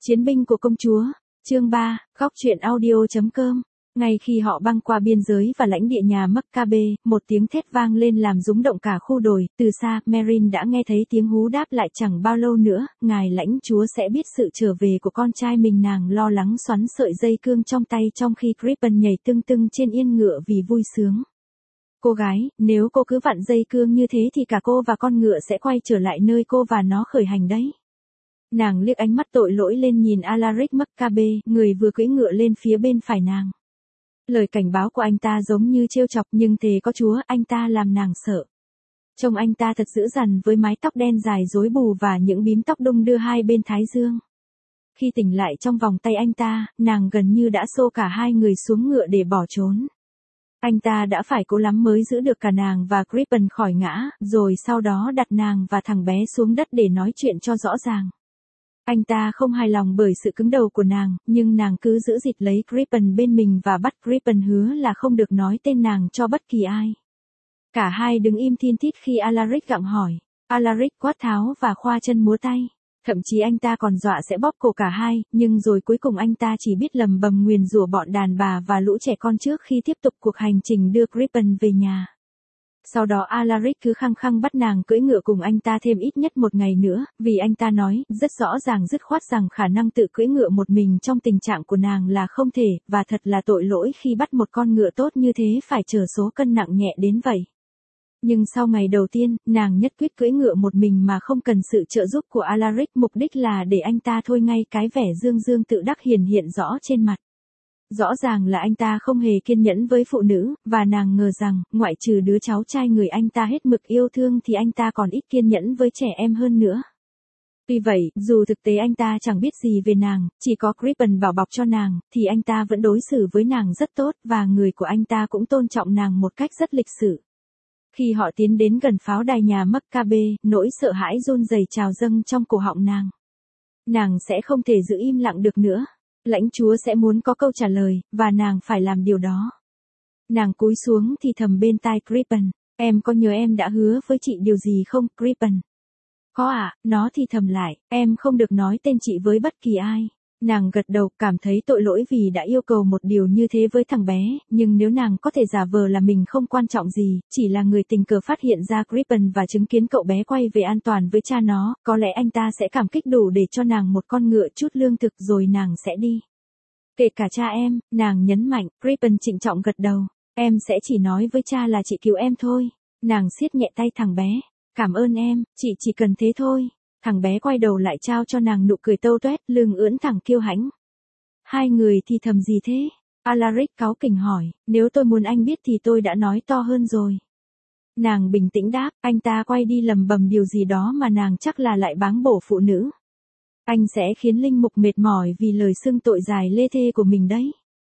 Chiến binh của công chúa, chương 3, góc truyện audio.com. Ngay khi họ băng qua biên giới và lãnh địa nhà Maccabe, một tiếng thét vang lên làm rúng động cả khu đồi. Từ xa, Merin đã nghe thấy tiếng hú đáp lại. Chẳng bao lâu nữa, ngài lãnh chúa sẽ biết sự trở về của con trai mình. Nàng lo lắng xoắn sợi dây cương trong tay trong khi Crippen nhảy tưng tưng trên yên ngựa vì vui sướng. Cô gái, nếu cô cứ vặn dây cương như thế thì cả cô và con ngựa sẽ quay trở lại nơi cô và nó khởi hành đấy. Nàng liếc ánh mắt tội lỗi lên nhìn Alaric Maccabe, người vừa cưỡi ngựa lên phía bên phải nàng. Lời cảnh báo của anh ta giống như trêu chọc, nhưng thề có Chúa, anh ta làm nàng sợ. Trông anh ta thật dữ dằn với mái tóc đen dài rối bù và những bím tóc đung đưa hai bên thái dương. Khi tỉnh lại trong vòng tay anh ta, nàng gần như đã xô cả hai người xuống ngựa để bỏ trốn. Anh ta đã phải cố lắm mới giữ được cả nàng và Crippen khỏi ngã, rồi sau đó đặt nàng và thằng bé xuống đất để nói chuyện cho rõ ràng. Anh ta không hài lòng bởi sự cứng đầu của nàng, nhưng nàng cứ giữ gìn lấy Crippen bên mình và bắt Crippen hứa là không được nói tên nàng cho bất kỳ ai. Cả hai đứng im thin thít khi Alaric gặng hỏi. Alaric quát tháo và khoa chân múa tay. Thậm chí anh ta còn dọa sẽ bóp cổ cả hai, nhưng rồi cuối cùng anh ta chỉ biết lầm bầm nguyền rủa bọn đàn bà và lũ trẻ con trước khi tiếp tục cuộc hành trình đưa Crippen về nhà. Sau đó Alaric cứ khăng khăng bắt nàng cưỡi ngựa cùng anh ta thêm ít nhất một ngày nữa, vì anh ta nói, rất rõ ràng dứt khoát rằng khả năng tự cưỡi ngựa một mình trong tình trạng của nàng là không thể, và thật là tội lỗi khi bắt một con ngựa tốt như thế phải chở số cân nặng nhẹ đến vậy. Nhưng sau ngày đầu tiên, nàng nhất quyết cưỡi ngựa một mình mà không cần sự trợ giúp của Alaric, mục đích là để anh ta thôi ngay cái vẻ dương dương tự đắc hiện rõ trên mặt. Rõ ràng là anh ta không hề kiên nhẫn với phụ nữ, và nàng ngờ rằng, ngoại trừ đứa cháu trai người anh ta hết mực yêu thương thì anh ta còn ít kiên nhẫn với trẻ em hơn nữa. Tuy vậy, dù thực tế anh ta chẳng biết gì về nàng, chỉ có Crippen bảo bọc cho nàng, thì anh ta vẫn đối xử với nàng rất tốt, và người của anh ta cũng tôn trọng nàng một cách rất lịch sự. Khi họ tiến đến gần pháo đài nhà Maccabe, nỗi sợ hãi run rẩy trào dâng trong cổ họng nàng. Nàng sẽ không thể giữ im lặng được nữa. Lãnh chúa sẽ muốn có câu trả lời, và nàng phải làm điều đó. Nàng cúi xuống thì thầm bên tai Crippen, em có nhớ em đã hứa với chị điều gì không, Crippen? Có ạ, nó thì thầm lại, em không được nói tên chị với bất kỳ ai. Nàng gật đầu, cảm thấy tội lỗi vì đã yêu cầu một điều như thế với thằng bé, nhưng nếu nàng có thể giả vờ là mình không quan trọng gì, chỉ là người tình cờ phát hiện ra Crippen và chứng kiến cậu bé quay về an toàn với cha nó, có lẽ anh ta sẽ cảm kích đủ để cho nàng một con ngựa, chút lương thực rồi nàng sẽ đi. Kể cả cha em, nàng nhấn mạnh. Crippen trịnh trọng gật đầu, em sẽ chỉ nói với cha là chị cứu em thôi. Nàng siết nhẹ tay thằng bé, cảm ơn em, chị chỉ cần thế thôi. Thằng bé quay đầu lại trao cho nàng nụ cười tâu tuét, lưng ưỡn thẳng kiêu hãnh. Hai người thì thầm gì thế? Alaric cáu kỉnh hỏi, nếu tôi muốn anh biết thì tôi đã nói to hơn rồi. Nàng bình tĩnh đáp, anh ta quay đi lầm bầm điều gì đó mà nàng chắc là lại báng bổ phụ nữ. Anh sẽ khiến linh mục mệt mỏi vì lời xưng tội dài lê thê của mình đấy.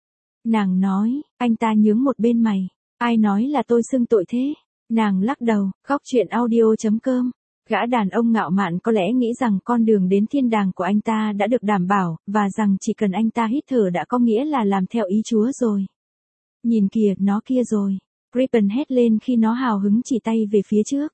Nàng nói, anh ta nhướng một bên mày, ai nói là tôi xưng tội thế? Nàng lắc đầu, góc truyện audio.com. Gã đàn ông ngạo mạn có lẽ nghĩ rằng con đường đến thiên đàng của anh ta đã được đảm bảo, và rằng chỉ cần anh ta hít thở đã có nghĩa là làm theo ý Chúa rồi. Nhìn kìa, nó kia rồi. Crippen hét lên khi nó hào hứng chỉ tay về phía trước.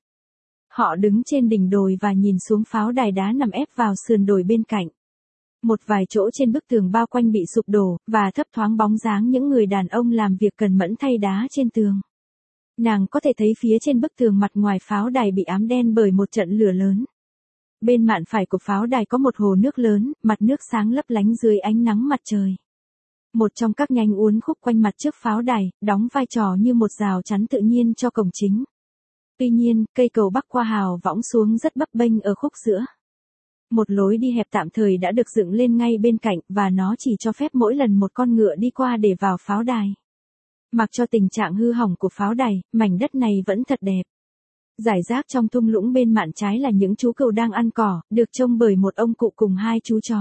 Họ đứng trên đỉnh đồi và nhìn xuống pháo đài đá nằm ép vào sườn đồi bên cạnh. Một vài chỗ trên bức tường bao quanh bị sụp đổ, và thấp thoáng bóng dáng những người đàn ông làm việc cần mẫn thay đá trên tường. Nàng có thể thấy phía trên bức tường mặt ngoài pháo đài bị ám đen bởi một trận lửa lớn. Bên mạn phải của pháo đài có một hồ nước lớn, mặt nước sáng lấp lánh dưới ánh nắng mặt trời. Một trong các nhánh uốn khúc quanh mặt trước pháo đài, đóng vai trò như một rào chắn tự nhiên cho cổng chính. Tuy nhiên, cây cầu bắc qua hào võng xuống rất bấp bênh ở khúc giữa. Một lối đi hẹp tạm thời đã được dựng lên ngay bên cạnh, và nó chỉ cho phép mỗi lần một con ngựa đi qua để vào pháo đài. Mặc cho tình trạng hư hỏng của pháo đài, mảnh đất này vẫn thật đẹp. Rải rác trong thung lũng bên mạn trái là những chú cừu đang ăn cỏ, được trông bởi một ông cụ cùng hai chú chó.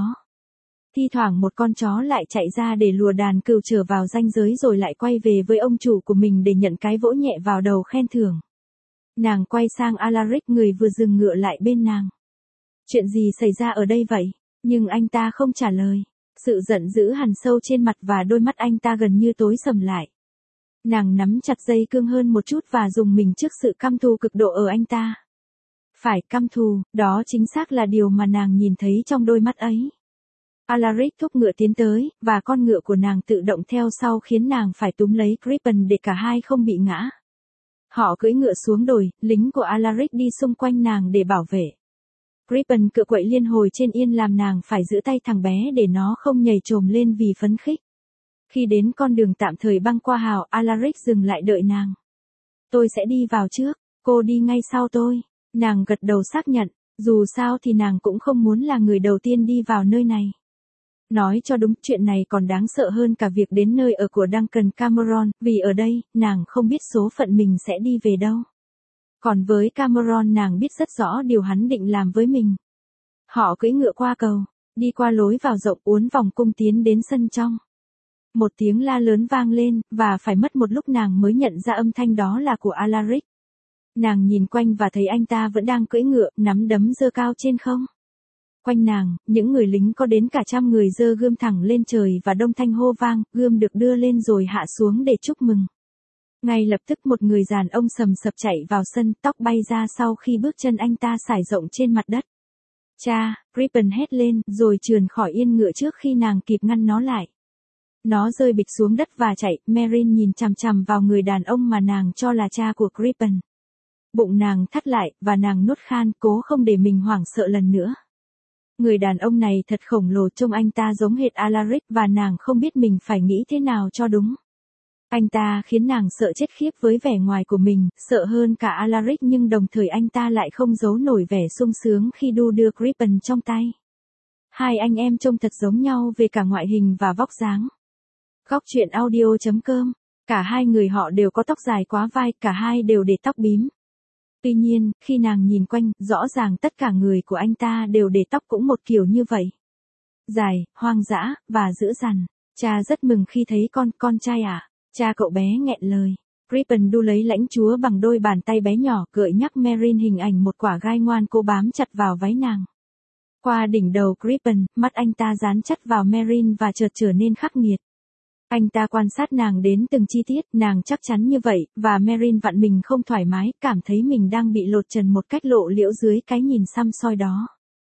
Thi thoảng một con chó lại chạy ra để lùa đàn cừu trở vào ranh giới rồi lại quay về với ông chủ của mình để nhận cái vỗ nhẹ vào đầu khen thưởng. Nàng quay sang Alaric, người vừa dừng ngựa lại bên nàng. Chuyện gì xảy ra ở đây vậy? Nhưng anh ta không trả lời. Sự giận dữ hằn sâu trên mặt và đôi mắt anh ta gần như tối sầm lại. Nàng nắm chặt dây cương hơn một chút và dùng mình trước sự căm thù cực độ ở anh ta. Phải, căm thù, đó chính xác là điều mà nàng nhìn thấy trong đôi mắt ấy. Alaric thúc ngựa tiến tới, và con ngựa của nàng tự động theo sau khiến nàng phải túm lấy Crippen để cả hai không bị ngã. Họ cưỡi ngựa xuống đồi, lính của Alaric đi xung quanh nàng để bảo vệ. Crippen cựa quậy liên hồi trên yên làm nàng phải giữ tay thằng bé để nó không nhảy chồm lên vì phấn khích. Khi đến con đường tạm thời băng qua hào, Alaric dừng lại đợi nàng. Tôi sẽ đi vào trước, cô đi ngay sau tôi. Nàng gật đầu xác nhận, dù sao thì nàng cũng không muốn là người đầu tiên đi vào nơi này. Nói cho đúng, chuyện này còn đáng sợ hơn cả việc đến nơi ở của Duncan Cameron, vì ở đây, nàng không biết số phận mình sẽ đi về đâu. Còn với Cameron nàng biết rất rõ điều hắn định làm với mình. Họ cưỡi ngựa qua cầu, đi qua lối vào rộng uốn vòng cung tiến đến sân trong. Một tiếng la lớn vang lên, và phải mất một lúc nàng mới nhận ra âm thanh đó là của Alaric. Nàng nhìn quanh và thấy anh ta vẫn đang cưỡi ngựa, nắm đấm giơ cao trên không. Quanh nàng, những người lính có đến cả 100 người giơ gươm thẳng lên trời và đông thanh hô vang, gươm được đưa lên rồi hạ xuống để chúc mừng. Ngay lập tức một người đàn ông sầm sập chạy vào sân, tóc bay ra sau khi bước chân anh ta sải rộng trên mặt đất. Cha, Crippen hét lên, rồi trườn khỏi yên ngựa trước khi nàng kịp ngăn nó lại. Nó rơi bịch xuống đất và chạy, Merrin nhìn chằm chằm vào người đàn ông mà nàng cho là cha của Crippen. Bụng nàng thắt lại, và nàng nuốt khan, cố không để mình hoảng sợ lần nữa. Người đàn ông này thật khổng lồ, trông anh ta giống hệt Alaric và nàng không biết mình phải nghĩ thế nào cho đúng. Anh ta khiến nàng sợ chết khiếp với vẻ ngoài của mình, sợ hơn cả Alaric, nhưng đồng thời anh ta lại không giấu nổi vẻ sung sướng khi đu đưa Crippen trong tay. Hai anh em trông thật giống nhau về cả ngoại hình và vóc dáng. Góc truyện audio.com. Cả hai người họ đều có tóc dài quá vai, cả hai đều để tóc bím. Tuy nhiên, khi nàng nhìn quanh, rõ ràng tất cả người của anh ta đều để tóc cũng một kiểu như vậy. Dài, hoang dã, và dữ dằn. Cha rất mừng khi thấy con trai à? Cha cậu bé nghẹn lời. Crippen đu lấy lãnh chúa bằng đôi bàn tay bé nhỏ, gợi nhắc Merrin hình ảnh một quả gai ngoan cố bám chặt vào váy nàng. Qua đỉnh đầu Crippen, mắt anh ta dán chặt vào Merrin và chợt trở nên khắc nghiệt. Anh ta quan sát nàng đến từng chi tiết, nàng chắc chắn như vậy, và Merrin vặn mình không thoải mái, cảm thấy mình đang bị lột trần một cách lộ liễu dưới cái nhìn săm soi đó.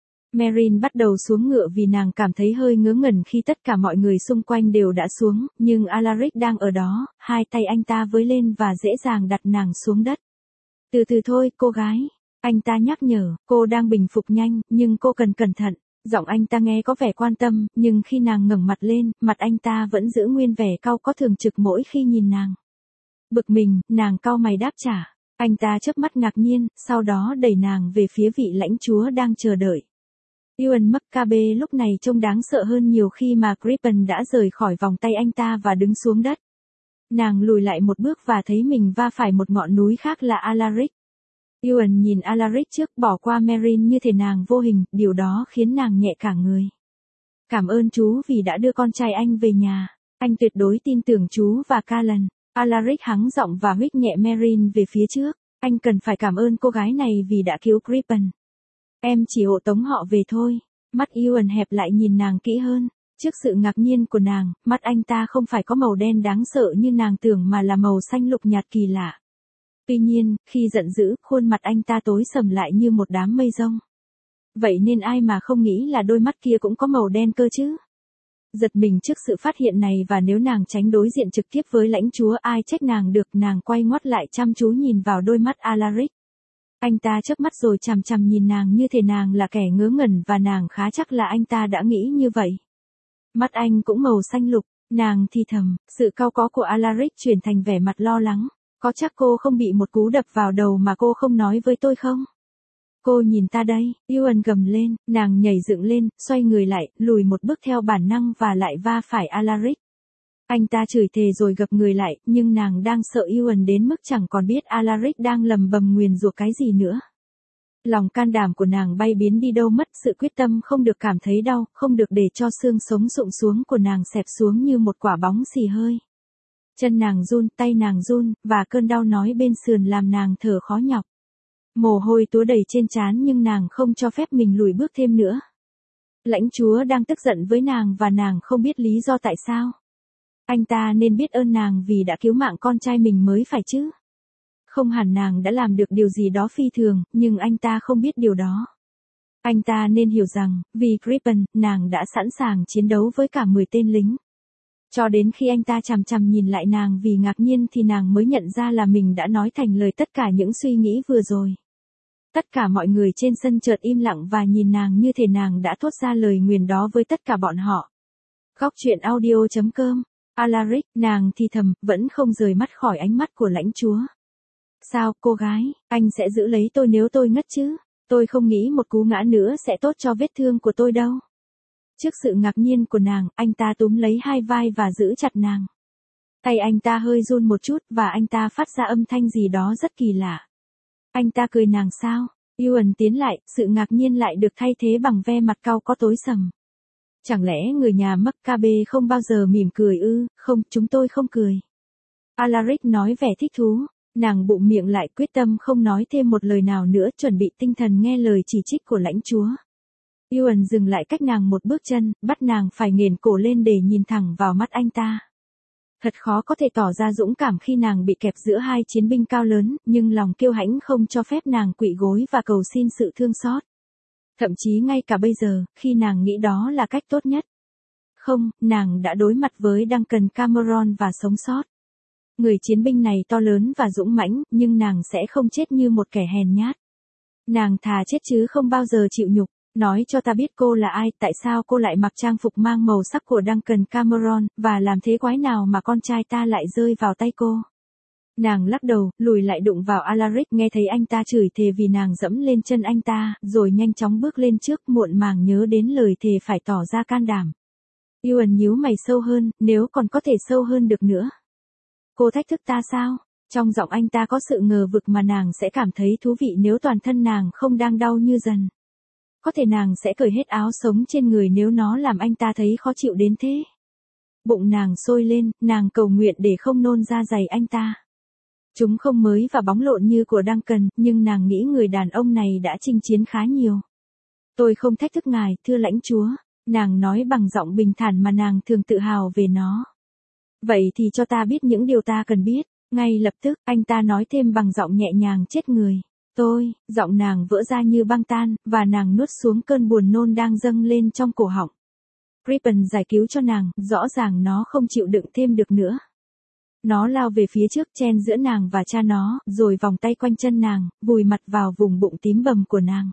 Merrin bắt đầu xuống ngựa vì nàng cảm thấy hơi ngớ ngẩn khi tất cả mọi người xung quanh đều đã xuống, nhưng Alaric đang ở đó, hai tay anh ta với lên và dễ dàng đặt nàng xuống đất. Từ từ thôi, cô gái. Anh ta nhắc nhở, cô đang bình phục nhanh, nhưng cô cần cẩn thận. Giọng anh ta nghe có vẻ quan tâm, nhưng khi nàng ngẩng mặt lên, mặt anh ta vẫn giữ nguyên vẻ cau có thường trực mỗi khi nhìn nàng. Bực mình, nàng cau mày đáp trả. Anh ta chớp mắt ngạc nhiên, sau đó đẩy nàng về phía vị lãnh chúa đang chờ đợi. Ewan McCabe lúc này trông đáng sợ hơn nhiều khi mà Crippen đã rời khỏi vòng tay anh ta và đứng xuống đất. Nàng lùi lại một bước và thấy mình va phải một ngọn núi khác là Alaric. Ewan nhìn Alaric trước, bỏ qua Merrin như thể nàng vô hình, điều đó khiến nàng nhẹ cả người. Cảm ơn chú vì đã đưa con trai anh về nhà. Anh tuyệt đối tin tưởng chú và Callan. Alaric hắng giọng và huých nhẹ Merrin về phía trước. Anh cần phải cảm ơn cô gái này vì đã cứu Crippen. Em chỉ hộ tống họ về thôi. Mắt Ewan hẹp lại nhìn nàng kỹ hơn. Trước sự ngạc nhiên của nàng, mắt anh ta không phải có màu đen đáng sợ như nàng tưởng mà là màu xanh lục nhạt kỳ lạ. Tuy nhiên, khi giận dữ, khuôn mặt anh ta tối sầm lại như một đám mây rông. Vậy nên ai mà không nghĩ là đôi mắt kia cũng có màu đen cơ chứ? Giật mình trước sự phát hiện này, và nếu nàng tránh đối diện trực tiếp với lãnh chúa ai trách nàng được, nàng quay ngoắt lại chăm chú nhìn vào đôi mắt Alaric. Anh ta chớp mắt rồi chằm chằm nhìn nàng như thể nàng là kẻ ngớ ngẩn, và nàng khá chắc là anh ta đã nghĩ như vậy. Mắt anh cũng màu xanh lục, nàng thì thầm, sự cau có của Alaric chuyển thành vẻ mặt lo lắng. Có chắc cô không bị một cú đập vào đầu mà cô không nói với tôi không? Cô nhìn ta đây, Ewan gầm lên, nàng nhảy dựng lên, xoay người lại, lùi một bước theo bản năng và lại va phải Alaric. Anh ta chửi thề rồi gập người lại, nhưng nàng đang sợ Ewan đến mức chẳng còn biết Alaric đang lầm bầm nguyền rủa cái gì nữa. Lòng can đảm của nàng bay biến đi đâu mất, sự quyết tâm không được cảm thấy đau, không được để cho xương sống rụng xuống của nàng xẹp xuống như một quả bóng xì hơi. Chân nàng run, tay nàng run, và cơn đau nói bên sườn làm nàng thở khó nhọc. Mồ hôi túa đầy trên trán nhưng nàng không cho phép mình lùi bước thêm nữa. Lãnh chúa đang tức giận với nàng và nàng không biết lý do tại sao. Anh ta nên biết ơn nàng vì đã cứu mạng con trai mình mới phải chứ. Không hẳn nàng đã làm được điều gì đó phi thường, nhưng anh ta không biết điều đó. Anh ta nên hiểu rằng, vì Crippen, nàng đã sẵn sàng chiến đấu với cả 10 tên lính. Cho đến khi anh ta chằm chằm nhìn lại nàng vì ngạc nhiên thì nàng mới nhận ra là mình đã nói thành lời tất cả những suy nghĩ vừa rồi. Tất cả mọi người trên sân chợt im lặng và nhìn nàng như thể nàng đã thốt ra lời nguyền đó với tất cả bọn họ. Góc truyện audio.com. Alaric, nàng thì thầm, vẫn không rời mắt khỏi ánh mắt của lãnh chúa. Sao, cô gái, anh sẽ giữ lấy tôi nếu tôi ngất chứ? Tôi không nghĩ một cú ngã nữa sẽ tốt cho vết thương của tôi đâu. Trước sự ngạc nhiên của nàng, anh ta túm lấy hai vai và giữ chặt nàng. Tay anh ta hơi run một chút và anh ta phát ra âm thanh gì đó rất kỳ lạ. Anh ta cười nàng sao? Ewan tiến lại, sự ngạc nhiên lại được thay thế bằng ve mặt cau có tối sầm. Chẳng lẽ người nhà Maccabe không bao giờ mỉm cười ư? Không, chúng tôi không cười. Alaric nói vẻ thích thú. Nàng bụng miệng lại quyết tâm không nói thêm một lời nào nữa, chuẩn bị tinh thần nghe lời chỉ trích của lãnh chúa. Ewan dừng lại cách nàng một bước chân, bắt nàng phải nghển cổ lên để nhìn thẳng vào mắt anh ta. Thật khó có thể tỏ ra dũng cảm khi nàng bị kẹp giữa hai chiến binh cao lớn, nhưng lòng kiêu hãnh không cho phép nàng quỵ gối và cầu xin sự thương xót. Thậm chí ngay cả bây giờ, khi nàng nghĩ đó là cách tốt nhất. Không, nàng đã đối mặt với Duncan Cameron và sống sót. Người chiến binh này to lớn và dũng mãnh, nhưng nàng sẽ không chết như một kẻ hèn nhát. Nàng thà chết chứ không bao giờ chịu nhục. Nói cho ta biết cô là ai, tại sao cô lại mặc trang phục mang màu sắc của Duncan Cameron, và làm thế quái nào mà con trai ta lại rơi vào tay cô. Nàng lắc đầu, lùi lại đụng vào Alaric, nghe thấy anh ta chửi thề vì nàng dẫm lên chân anh ta, rồi nhanh chóng bước lên trước, muộn màng nhớ đến lời thề phải tỏ ra can đảm. Ewan nhíu mày sâu hơn, nếu còn có thể sâu hơn được nữa. Cô thách thức ta sao? Trong giọng anh ta có sự ngờ vực mà nàng sẽ cảm thấy thú vị nếu toàn thân nàng không đang đau như dần. Có thể nàng sẽ cởi hết áo sống trên người nếu nó làm anh ta thấy khó chịu đến thế. Bụng nàng sôi lên, nàng cầu nguyện để không nôn ra giày anh ta. Chúng không mới và bóng lộn như của Duncan, nhưng nàng nghĩ người đàn ông này đã chinh chiến khá nhiều. Tôi không thách thức ngài, thưa lãnh chúa. Nàng nói bằng giọng bình thản mà nàng thường tự hào về nó. Vậy thì cho ta biết những điều ta cần biết. Ngay lập tức, anh ta nói thêm bằng giọng nhẹ nhàng chết người. Giọng nàng vỡ ra như băng tan, và nàng nuốt xuống cơn buồn nôn đang dâng lên trong cổ họng. Crippen giải cứu cho nàng, rõ ràng nó không chịu đựng thêm được nữa. Nó lao về phía trước chen giữa nàng và cha nó, rồi vòng tay quanh chân nàng, vùi mặt vào vùng bụng tím bầm của nàng.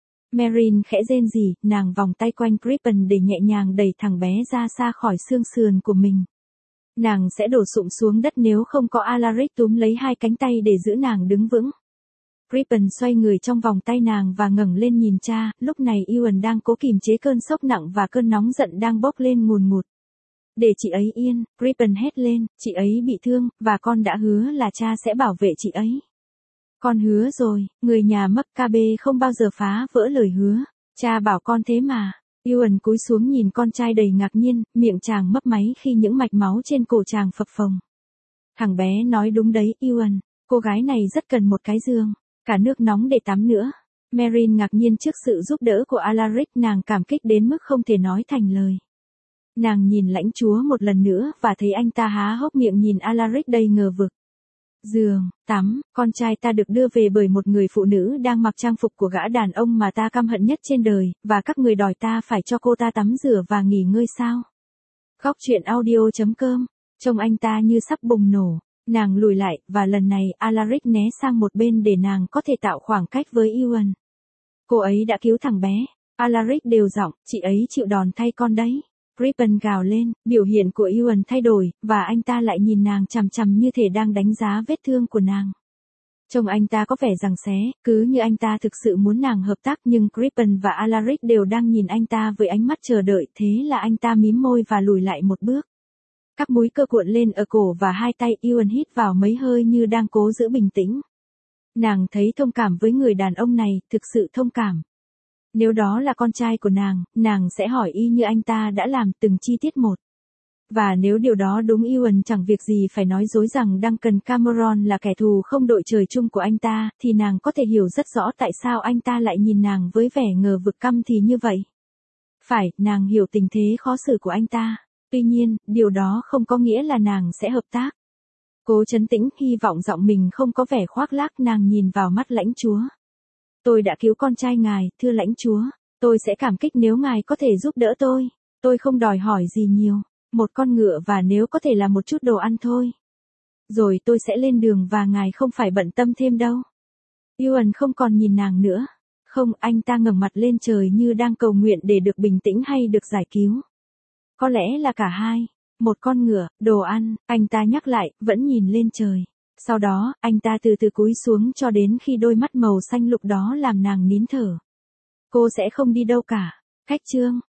Merin khẽ rên rỉ, nàng vòng tay quanh Crippen để nhẹ nhàng đẩy thằng bé ra xa khỏi xương sườn của mình. Nàng sẽ đổ sụp xuống đất nếu không có Alaric túm lấy hai cánh tay để giữ nàng đứng vững. Crippen xoay người trong vòng tay nàng và ngẩng lên nhìn cha, lúc này Ewan đang cố kìm chế cơn sốc nặng và cơn nóng giận đang bốc lên ngùn ngụt. Để chị ấy yên, Crippen hét lên, chị ấy bị thương, và con đã hứa là cha sẽ bảo vệ chị ấy. Con hứa rồi, người nhà Maccabe không bao giờ phá vỡ lời hứa, cha bảo con thế mà. Ewan cúi xuống nhìn con trai đầy ngạc nhiên, miệng chàng mấp máy khi những mạch máu trên cổ chàng phập phồng. Thằng bé nói đúng đấy, Ewan, cô gái này rất cần một cái giường. Cả nước nóng để tắm nữa. Merin ngạc nhiên trước sự giúp đỡ của Alaric, nàng cảm kích đến mức không thể nói thành lời. Nàng nhìn lãnh chúa một lần nữa và thấy anh ta há hốc miệng nhìn Alaric đầy ngờ vực. Giường, tắm, con trai ta được đưa về bởi một người phụ nữ đang mặc trang phục của gã đàn ông mà ta căm hận nhất trên đời, và các người đòi ta phải cho cô ta tắm rửa và nghỉ ngơi sao? Góc truyện audio.com, trông anh ta như sắp bùng nổ. Nàng lùi lại, và lần này Alaric né sang một bên để nàng có thể tạo khoảng cách với Ewan. Cô ấy đã cứu thằng bé. Alaric đều giọng, chị ấy chịu đòn thay con đấy. Crippen gào lên, biểu hiện của Ewan thay đổi, và anh ta lại nhìn nàng chằm chằm như thể đang đánh giá vết thương của nàng. Trông anh ta có vẻ giằng xé, cứ như anh ta thực sự muốn nàng hợp tác, nhưng Crippen và Alaric đều đang nhìn anh ta với ánh mắt chờ đợi, thế là anh ta mím môi và lùi lại một bước. Các múi cơ cuộn lên ở cổ và hai tay, Ewan hít vào mấy hơi như đang cố giữ bình tĩnh. Nàng thấy thông cảm với người đàn ông này, thực sự thông cảm. Nếu đó là con trai của nàng sẽ hỏi y như anh ta đã làm từng chi tiết một. Và nếu điều đó đúng, Ewan chẳng việc gì phải nói dối rằng Duncan Cameron là kẻ thù không đội trời chung của anh ta, thì nàng có thể hiểu rất rõ tại sao anh ta lại nhìn nàng với vẻ ngờ vực căm thì như vậy. Phải, nàng hiểu tình thế khó xử của anh ta. Tuy nhiên, điều đó không có nghĩa là nàng sẽ hợp tác. Cố trấn tĩnh, hy vọng giọng mình không có vẻ khoác lác, nàng nhìn vào mắt lãnh chúa. Tôi đã cứu con trai ngài, thưa lãnh chúa. Tôi sẽ cảm kích nếu ngài có thể giúp đỡ tôi. Tôi không đòi hỏi gì nhiều. Một con ngựa và nếu có thể là một chút đồ ăn thôi. Rồi tôi sẽ lên đường và ngài không phải bận tâm thêm đâu. Yuan không còn nhìn nàng nữa. Không, anh ta ngẩng mặt lên trời như đang cầu nguyện để được bình tĩnh hay được giải cứu. Có lẽ là cả hai. Một con ngựa, đồ ăn, anh ta nhắc lại, vẫn nhìn lên trời. Sau đó, anh ta từ từ cúi xuống cho đến khi đôi mắt màu xanh lục đó làm nàng nín thở. Cô sẽ không đi đâu cả. Khách trương.